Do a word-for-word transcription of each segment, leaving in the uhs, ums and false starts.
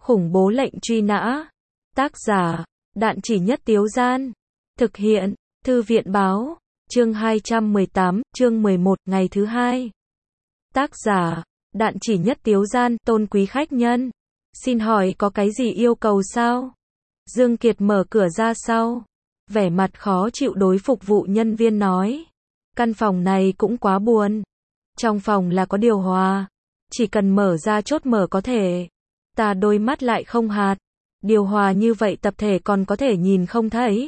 Khủng bố lệnh truy nã. Tác giả, Đạn Chỉ Nhất Tiếu Gian. Thực hiện, Thư viện Báo. Chương hai trăm mười tám, chương mười một, ngày thứ hai. Tác giả, Đạn Chỉ Nhất Tiếu Gian. Tôn quý khách nhân, xin hỏi có cái gì yêu cầu sao? Dương Kiệt mở cửa ra sau, vẻ mặt khó chịu đối phục vụ nhân viên nói. Căn phòng này cũng quá buồn. Trong phòng là có điều hòa, chỉ cần mở ra chốt mở có thể. Ta đôi mắt lại không hạt. Điều hòa như vậy tập thể còn có thể nhìn không thấy.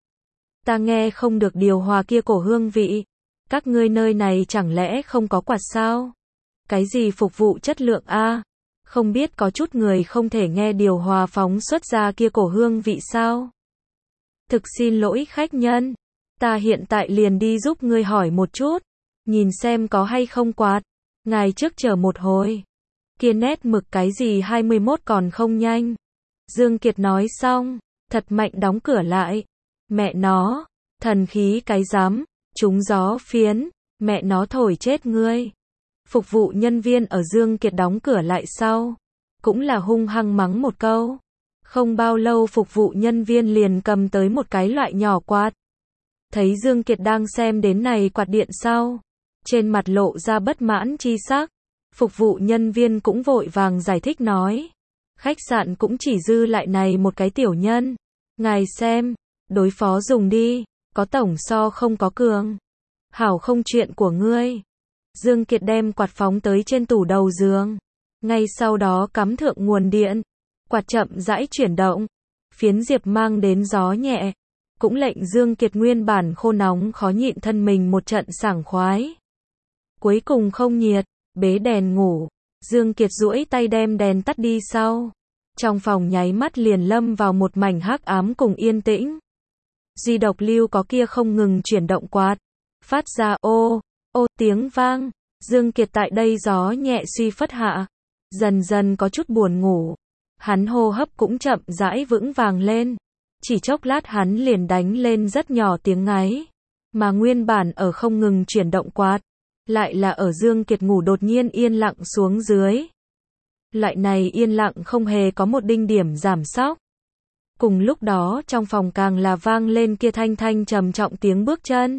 Ta nghe không được điều hòa kia cổ hương vị. Các ngươi nơi này chẳng lẽ không có quạt sao? Cái gì phục vụ chất lượng a? Không biết có chút người không thể nghe điều hòa phóng xuất ra kia cổ hương vị sao? Thực xin lỗi khách nhân. Ta hiện tại liền đi giúp ngươi hỏi một chút. Nhìn xem có hay không quạt. Ngài trước chờ một hồi. Kia nét mực cái gì hai mươi mốt còn không nhanh. Dương Kiệt nói xong, thật mạnh đóng cửa lại. Mẹ nó, thần khí cái dám, trúng gió phiến, mẹ nó thổi chết ngươi. Phục vụ nhân viên ở Dương Kiệt đóng cửa lại sau, cũng là hung hăng mắng một câu. Không bao lâu phục vụ nhân viên liền cầm tới một cái loại nhỏ quạt. Thấy Dương Kiệt đang xem đến này quạt điện sau, trên mặt lộ ra bất mãn chi sắc. Phục vụ nhân viên cũng vội vàng giải thích nói. Khách sạn cũng chỉ dư lại này một cái tiểu nhân. Ngài xem, đối phó dùng đi, có tổng so không có cường. Hảo không chuyện của ngươi. Dương Kiệt đem quạt phóng tới trên tủ đầu giường. Ngay sau đó cắm thượng nguồn điện. Quạt chậm rãi chuyển động. Phiến diệp mang đến gió nhẹ. Cũng lệnh Dương Kiệt nguyên bản khô nóng khó nhịn thân mình một trận sảng khoái. Cuối cùng không nhiệt, bế đèn ngủ. Dương Kiệt duỗi tay đem đèn tắt đi sau. Trong phòng nháy mắt liền lâm vào một mảnh hắc ám cùng yên tĩnh. Duy độc lưu có kia không ngừng chuyển động quạt. Phát ra ô, ô tiếng vang. Dương Kiệt tại đây gió nhẹ suy phất hạ. Dần dần có chút buồn ngủ. Hắn hô hấp cũng chậm rãi vững vàng lên. Chỉ chốc lát hắn liền đánh lên rất nhỏ tiếng ngáy. Mà nguyên bản ở không ngừng chuyển động quạt. Lại là ở Dương Kiệt ngủ đột nhiên yên lặng xuống dưới. Loại này yên lặng không hề có một đinh điểm giảm sóc. Cùng lúc đó trong phòng càng là vang lên kia thanh thanh trầm trọng tiếng bước chân.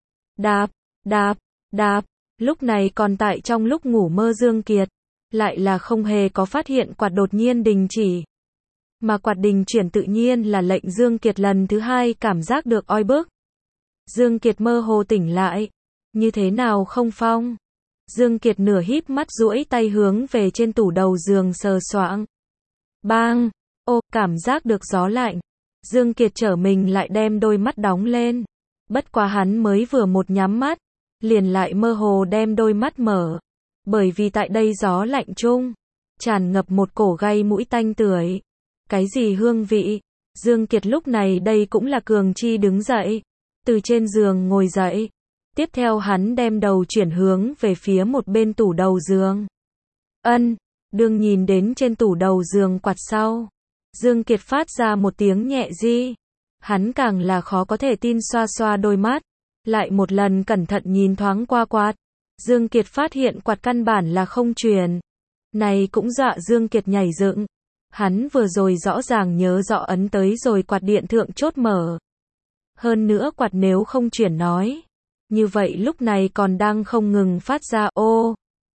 Đạp, đạp, đạp. Lúc này còn tại trong lúc ngủ mơ Dương Kiệt. Lại là không hề có phát hiện quạt đột nhiên đình chỉ. Mà quạt đình chuyển tự nhiên là lệnh Dương Kiệt lần thứ hai cảm giác được oi bức. Dương Kiệt mơ hồ tỉnh lại. Như thế nào không phong? Dương Kiệt nửa híp mắt duỗi tay hướng về trên tủ đầu giường sờ soạng. Bang! Ô, cảm giác được gió lạnh. Dương Kiệt trở mình lại đem đôi mắt đóng lên. Bất quá hắn mới vừa một nhắm mắt, liền lại mơ hồ đem đôi mắt mở. Bởi vì tại đây gió lạnh chung, tràn ngập một cổ gây mũi tanh tưởi. Cái gì hương vị? Dương Kiệt lúc này đây cũng là cường chi đứng dậy. Từ trên giường ngồi dậy. Tiếp theo hắn đem đầu chuyển hướng về phía một bên tủ đầu giường. Ân, đương nhìn đến trên tủ đầu giường quạt sau. Dương Kiệt phát ra một tiếng nhẹ di. Hắn càng là khó có thể tin xoa xoa đôi mắt. Lại một lần cẩn thận nhìn thoáng qua quạt. Dương Kiệt phát hiện quạt căn bản là không chuyển. Này cũng dọa Dương Kiệt nhảy dựng. Hắn vừa rồi rõ ràng nhớ rõ ấn tới rồi quạt điện thượng chốt mở. Hơn nữa quạt nếu không chuyển nói. Như vậy lúc này còn đang không ngừng phát ra ô.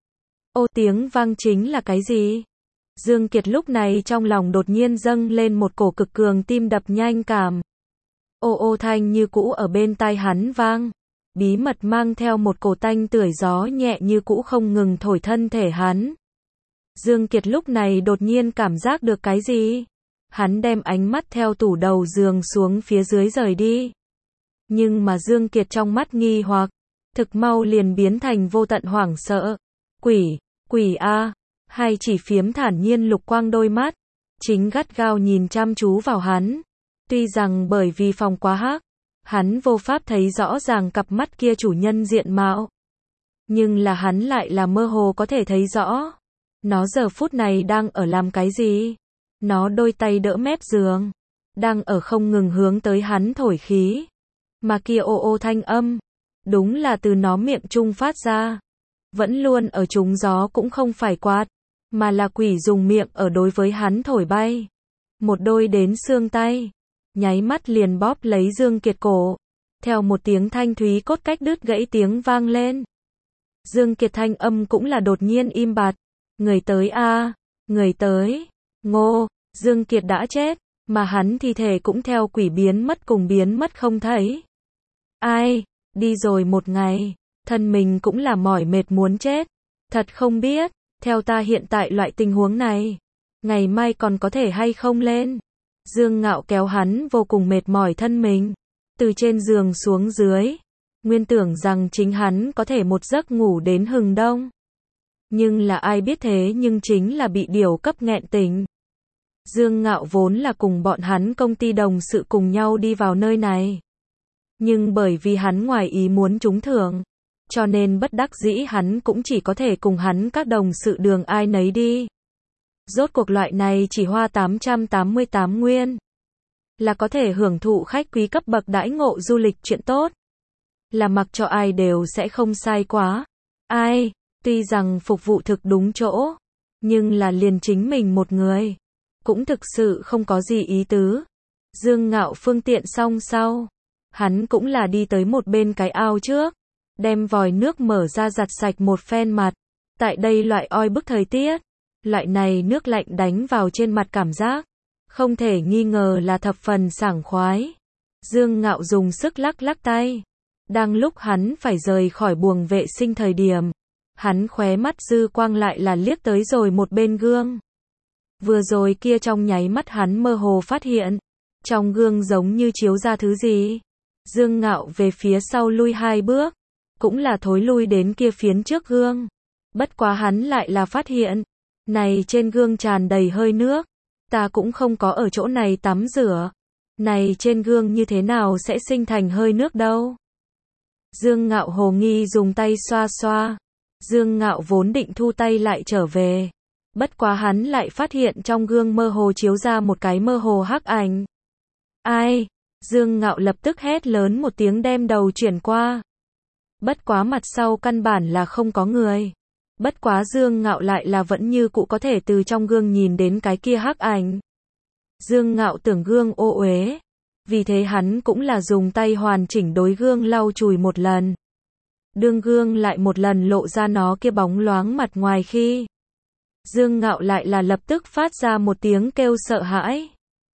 Ô tiếng vang chính là cái gì? Dương Kiệt lúc này trong lòng đột nhiên dâng lên một cổ cực cường tim đập nhanh cảm. Ô ô thanh như cũ ở bên tai hắn vang. Bí mật mang theo một cổ tanh tưởi gió nhẹ như cũ không ngừng thổi thân thể hắn. Dương Kiệt lúc này đột nhiên cảm giác được cái gì? Hắn đem ánh mắt theo tủ đầu giường xuống phía dưới rời đi. Nhưng mà Dương Kiệt trong mắt nghi hoặc, thực mau liền biến thành vô tận hoảng sợ. Quỷ, quỷ a, hay chỉ phiếm thản nhiên lục quang đôi mắt, chính gắt gao nhìn chăm chú vào hắn. Tuy rằng bởi vì phòng quá hắc, hắn vô pháp thấy rõ ràng cặp mắt kia chủ nhân diện mạo. Nhưng là hắn lại là mơ hồ có thể thấy rõ. Nó giờ phút này đang ở làm cái gì? Nó đôi tay đỡ mép giường, đang ở không ngừng hướng tới hắn thổi khí. Mà kia ô ô thanh âm, đúng là từ nó miệng trung phát ra. Vẫn luôn ở trúng gió cũng không phải quạt, mà là quỷ dùng miệng ở đối với hắn thổi bay. Một đôi đến xương tay, nháy mắt liền bóp lấy Dương Kiệt cổ. Theo một tiếng thanh thúy cốt cách đứt gãy tiếng vang lên. Dương Kiệt thanh âm cũng là đột nhiên im bặt. Người tới a, người tới. Ngô, Dương Kiệt đã chết, mà hắn thi thể cũng theo quỷ biến mất cùng biến mất không thấy. Ai, đi rồi một ngày, thân mình cũng là mỏi mệt muốn chết. Thật không biết, theo ta hiện tại loại tình huống này, ngày mai còn có thể hay không lên. Dương Ngạo kéo hắn vô cùng mệt mỏi thân mình, từ trên giường xuống dưới. Nguyên tưởng rằng chính hắn có thể một giấc ngủ đến hừng đông. Nhưng là ai biết thế nhưng chính là bị điều cấp nghẹn tỉnh. Dương Ngạo vốn là cùng bọn hắn công ty đồng sự cùng nhau đi vào nơi này. Nhưng bởi vì hắn ngoài ý muốn trúng thưởng, cho nên bất đắc dĩ hắn cũng chỉ có thể cùng hắn các đồng sự đường ai nấy đi. Rốt cuộc loại này chỉ hoa tám trăm tám mươi tám nguyên. Là có thể hưởng thụ khách quý cấp bậc đãi ngộ du lịch chuyện tốt. Là mặc cho ai đều sẽ không sai quá. Ai, tuy rằng phục vụ thực đúng chỗ, nhưng là liền chính mình một người. Cũng thực sự không có gì ý tứ. Dương Ngạo phương tiện xong sau. Hắn cũng là đi tới một bên cái ao trước. Đem vòi nước mở ra giặt sạch một phen mặt. Tại đây loại oi bức thời tiết. Loại này nước lạnh đánh vào trên mặt cảm giác. Không thể nghi ngờ là thập phần sảng khoái. Dương Ngạo dùng sức lắc lắc tay. Đang lúc hắn phải rời khỏi buồng vệ sinh thời điểm. Hắn khóe mắt dư quang lại là liếc tới rồi một bên gương. Vừa rồi kia trong nháy mắt hắn mơ hồ phát hiện. Trong gương giống như chiếu ra thứ gì. Dương Ngạo về phía sau lui hai bước. Cũng là thối lui đến kia phiến trước gương. Bất quá hắn lại là phát hiện. Này trên gương tràn đầy hơi nước. Ta cũng không có ở chỗ này tắm rửa. Này trên gương như thế nào sẽ sinh thành hơi nước đâu. Dương Ngạo hồ nghi dùng tay xoa xoa. Dương Ngạo vốn định thu tay lại trở về. Bất quá hắn lại phát hiện trong gương mơ hồ chiếu ra một cái mơ hồ hắc ảnh. Ai? Dương Ngạo lập tức hét lớn một tiếng đem đầu chuyển qua. Bất quá mặt sau căn bản là không có người. Bất quá Dương Ngạo lại là vẫn như cũ có thể từ trong gương nhìn đến cái kia hắc ảnh. Dương Ngạo tưởng gương ô uế. Vì thế hắn cũng là dùng tay hoàn chỉnh đối gương lau chùi một lần. Đương gương lại một lần lộ ra nó kia bóng loáng mặt ngoài khi. Dương Ngạo lại là lập tức phát ra một tiếng kêu sợ hãi.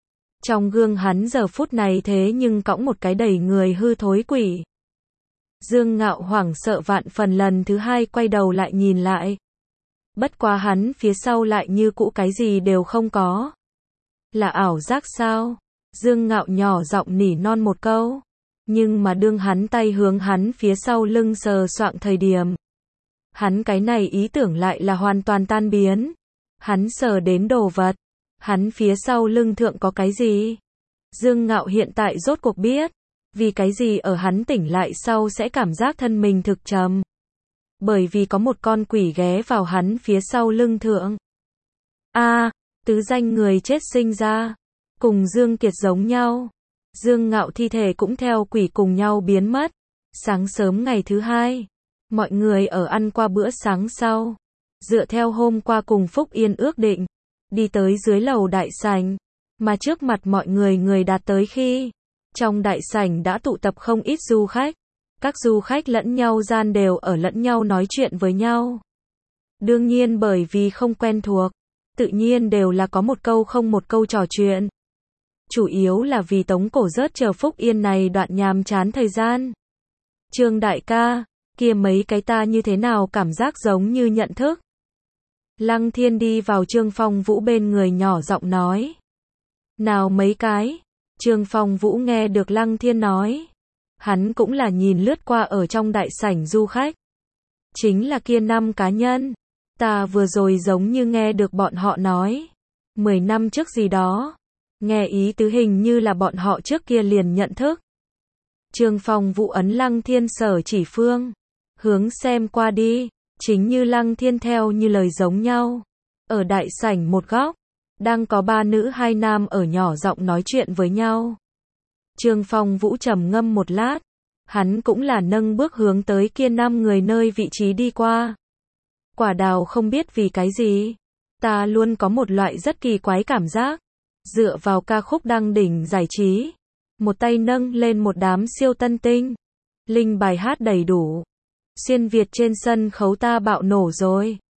Trong gương hắn giờ phút này thế nhưng cõng một cái đầy người hư thối quỷ. Dương Ngạo hoảng sợ vạn phần lần thứ hai quay đầu lại nhìn lại. Bất quá hắn phía sau lại như cũ cái gì đều không có. Là ảo giác sao? Dương Ngạo nhỏ giọng nỉ non một câu. Nhưng mà đương hắn tay hướng hắn phía sau lưng sờ soạng thời điểm. Hắn cái này ý tưởng lại là hoàn toàn tan biến. Hắn sờ đến đồ vật. Hắn phía sau lưng thượng có cái gì? Dương Ngạo hiện tại rốt cuộc biết. Vì cái gì ở hắn tỉnh lại sau sẽ cảm giác thân mình thực trầm. Bởi vì có một con quỷ ghé vào hắn phía sau lưng thượng. A, à, tứ danh người chết sinh ra. Cùng Dương Kiệt giống nhau. Dương Ngạo thi thể cũng theo quỷ cùng nhau biến mất. Sáng sớm ngày thứ hai. Mọi người ở ăn qua bữa sáng sau. Dựa theo hôm qua cùng Phúc Yên ước định. Đi tới dưới lầu đại sảnh. Mà trước mặt mọi người người đạt tới khi. Trong đại sảnh đã tụ tập không ít du khách. Các du khách lẫn nhau gian đều ở lẫn nhau nói chuyện với nhau. Đương nhiên bởi vì không quen thuộc. Tự nhiên đều là có một câu không một câu trò chuyện. Chủ yếu là vì tống cổ rớt chờ Phúc Yên này đoạn nhàm chán thời gian. Trương đại ca, kia mấy cái ta như thế nào cảm giác giống như nhận thức. Lăng Thiên đi vào Trương Phong Vũ bên người nhỏ giọng nói. Nào mấy cái? Trương Phong Vũ nghe được Lăng Thiên nói. Hắn cũng là nhìn lướt qua ở trong đại sảnh du khách. Chính là kia năm cá nhân. Ta vừa rồi giống như nghe được bọn họ nói. Mười năm trước gì đó. Nghe ý tứ hình như là bọn họ trước kia liền nhận thức. Trương Phong Vũ ấn Lăng Thiên sở chỉ phương. Hướng xem qua đi. Chính như Lăng Thiên theo như lời giống nhau. Ở đại sảnh một góc. Đang có ba nữ hai nam ở nhỏ giọng nói chuyện với nhau. Trương Phong Vũ trầm ngâm một lát. Hắn cũng là nâng bước hướng tới kia năm người nơi vị trí đi qua. Quả đào không biết vì cái gì. Ta luôn có một loại rất kỳ quái cảm giác. Dựa vào ca khúc đăng đỉnh giải trí. Một tay nâng lên một đám siêu tân tinh. Linh bài hát đầy đủ. Xuyên Việt trên sân khấu ta bạo nổ rồi.